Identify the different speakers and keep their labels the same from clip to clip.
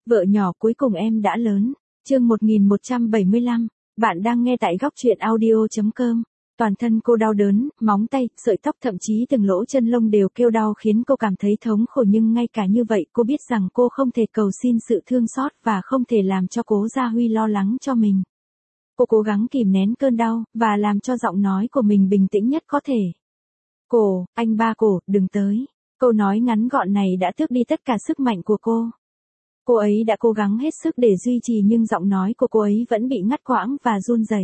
Speaker 1: Vợ nhỏ cuối cùng em đã lớn. Chương 1175. Bạn đang nghe tại góc truyện audio.com. Toàn thân cô đau đớn, móng tay, sợi tóc thậm chí từng lỗ chân lông đều kêu đau khiến cô cảm thấy thống khổ, nhưng ngay cả như vậy cô biết rằng cô không thể cầu xin sự thương xót và không thể làm cho Cố Gia Huy lo lắng cho mình. Cô cố gắng kìm nén cơn đau và làm cho giọng nói của mình bình tĩnh nhất có thể. Anh ba đừng tới. Câu nói ngắn gọn này đã tước đi tất cả sức mạnh của cô. Cô ấy đã cố gắng hết sức để duy trì nhưng giọng nói của cô ấy vẫn bị ngắt quãng và run rẩy.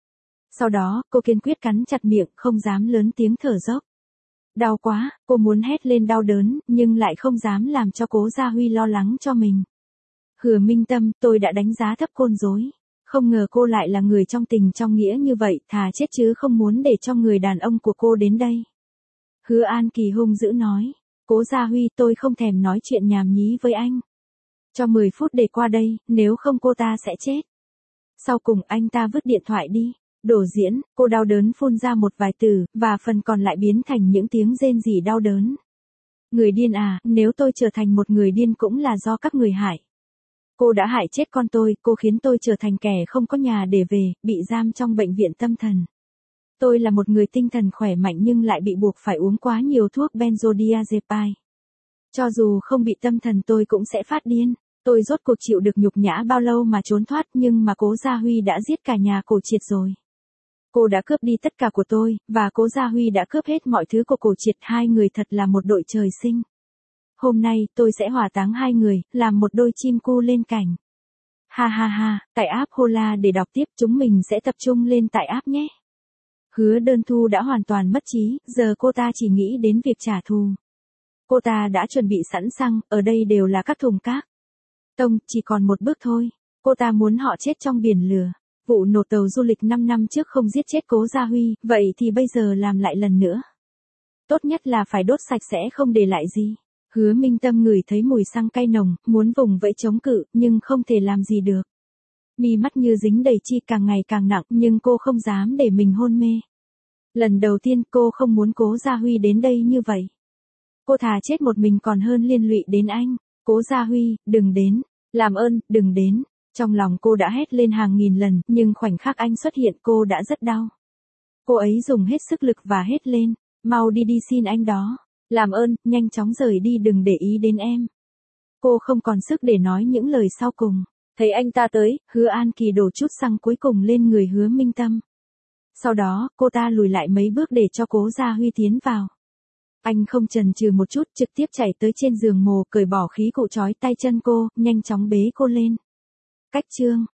Speaker 1: Sau đó, cô kiên quyết cắn chặt miệng, không dám lớn tiếng thở dốc. Đau quá, cô muốn hét lên đau đớn, nhưng lại không dám làm cho Cố Gia Huy lo lắng cho mình. Hứa Minh Tâm, tôi đã đánh giá thấp Côn Dối. Không ngờ cô lại là người trong tình trong nghĩa như vậy, thà chết chứ không muốn để cho người đàn ông của cô đến đây. Hứa An Kỳ hung dữ nói. Cố Gia Huy, tôi không thèm nói chuyện nhảm nhí với anh. Cho 10 phút để qua đây, nếu không cô ta sẽ chết. Sau cùng anh ta vứt điện thoại đi. Đổ diễn, cô đau đớn phun ra một vài từ, và phần còn lại biến thành những tiếng rên rỉ đau đớn. Người điên à, nếu tôi trở thành một người điên cũng là do các người hại. Cô đã hại chết con tôi, cô khiến tôi trở thành kẻ không có nhà để về, bị giam trong bệnh viện tâm thần. Tôi là một người tinh thần khỏe mạnh nhưng lại bị buộc phải uống quá nhiều thuốc benzodiazepine. Cho dù không bị tâm thần tôi cũng sẽ phát điên. Tôi rốt cuộc chịu được nhục nhã bao lâu mà trốn thoát, nhưng mà Cố Gia Huy đã giết cả nhà Cổ Triệt rồi. Cô đã cướp đi tất cả của tôi, và Cố Gia Huy đã cướp hết mọi thứ của Cổ Triệt, hai người thật là một đội trời sinh. Hôm nay, tôi sẽ hỏa táng hai người, làm một đôi chim cu lên cành. Ha ha ha, tải app Hola để đọc tiếp, chúng mình sẽ tập trung lên tại app nhé. Hứa Đơn Thu đã hoàn toàn mất trí, giờ cô ta chỉ nghĩ đến việc trả thù. Cô ta đã chuẩn bị sẵn sàng, ở đây đều là các thùng cát. Tông, chỉ còn một bước thôi. Cô ta muốn họ chết trong biển lửa. Vụ nổ tàu du lịch 5 năm trước không giết chết Cố Gia Huy, vậy thì bây giờ làm lại lần nữa. Tốt nhất là phải đốt sạch sẽ không để lại gì. Hứa Minh Tâm ngửi thấy mùi xăng cay nồng, muốn vùng vẫy chống cự, nhưng không thể làm gì được. Mi mắt như dính đầy chi, càng ngày càng nặng, nhưng cô không dám để mình hôn mê. Lần đầu tiên cô không muốn Cố Gia Huy đến đây như vậy. Cô thà chết một mình còn hơn liên lụy đến anh. Cố Gia Huy, đừng đến. Làm ơn, đừng đến. Trong lòng cô đã hét lên hàng nghìn lần, nhưng khoảnh khắc anh xuất hiện cô đã rất đau. Cô ấy dùng hết sức lực và hét lên. Mau đi xin anh đó. Làm ơn, nhanh chóng rời đi, đừng để ý đến em. Cô không còn sức để nói những lời sau cùng. Thấy anh ta tới, Hứa An Kỳ đổ chút xăng cuối cùng lên người Hứa Minh Tâm. Sau đó, cô ta lùi lại mấy bước để cho Cố Gia Huy tiến vào. Anh không chần chừ một chút, trực tiếp chạy tới trên giường mồ, cởi bỏ khí cụ trói tay chân cô, nhanh chóng bế cô lên. Cách chương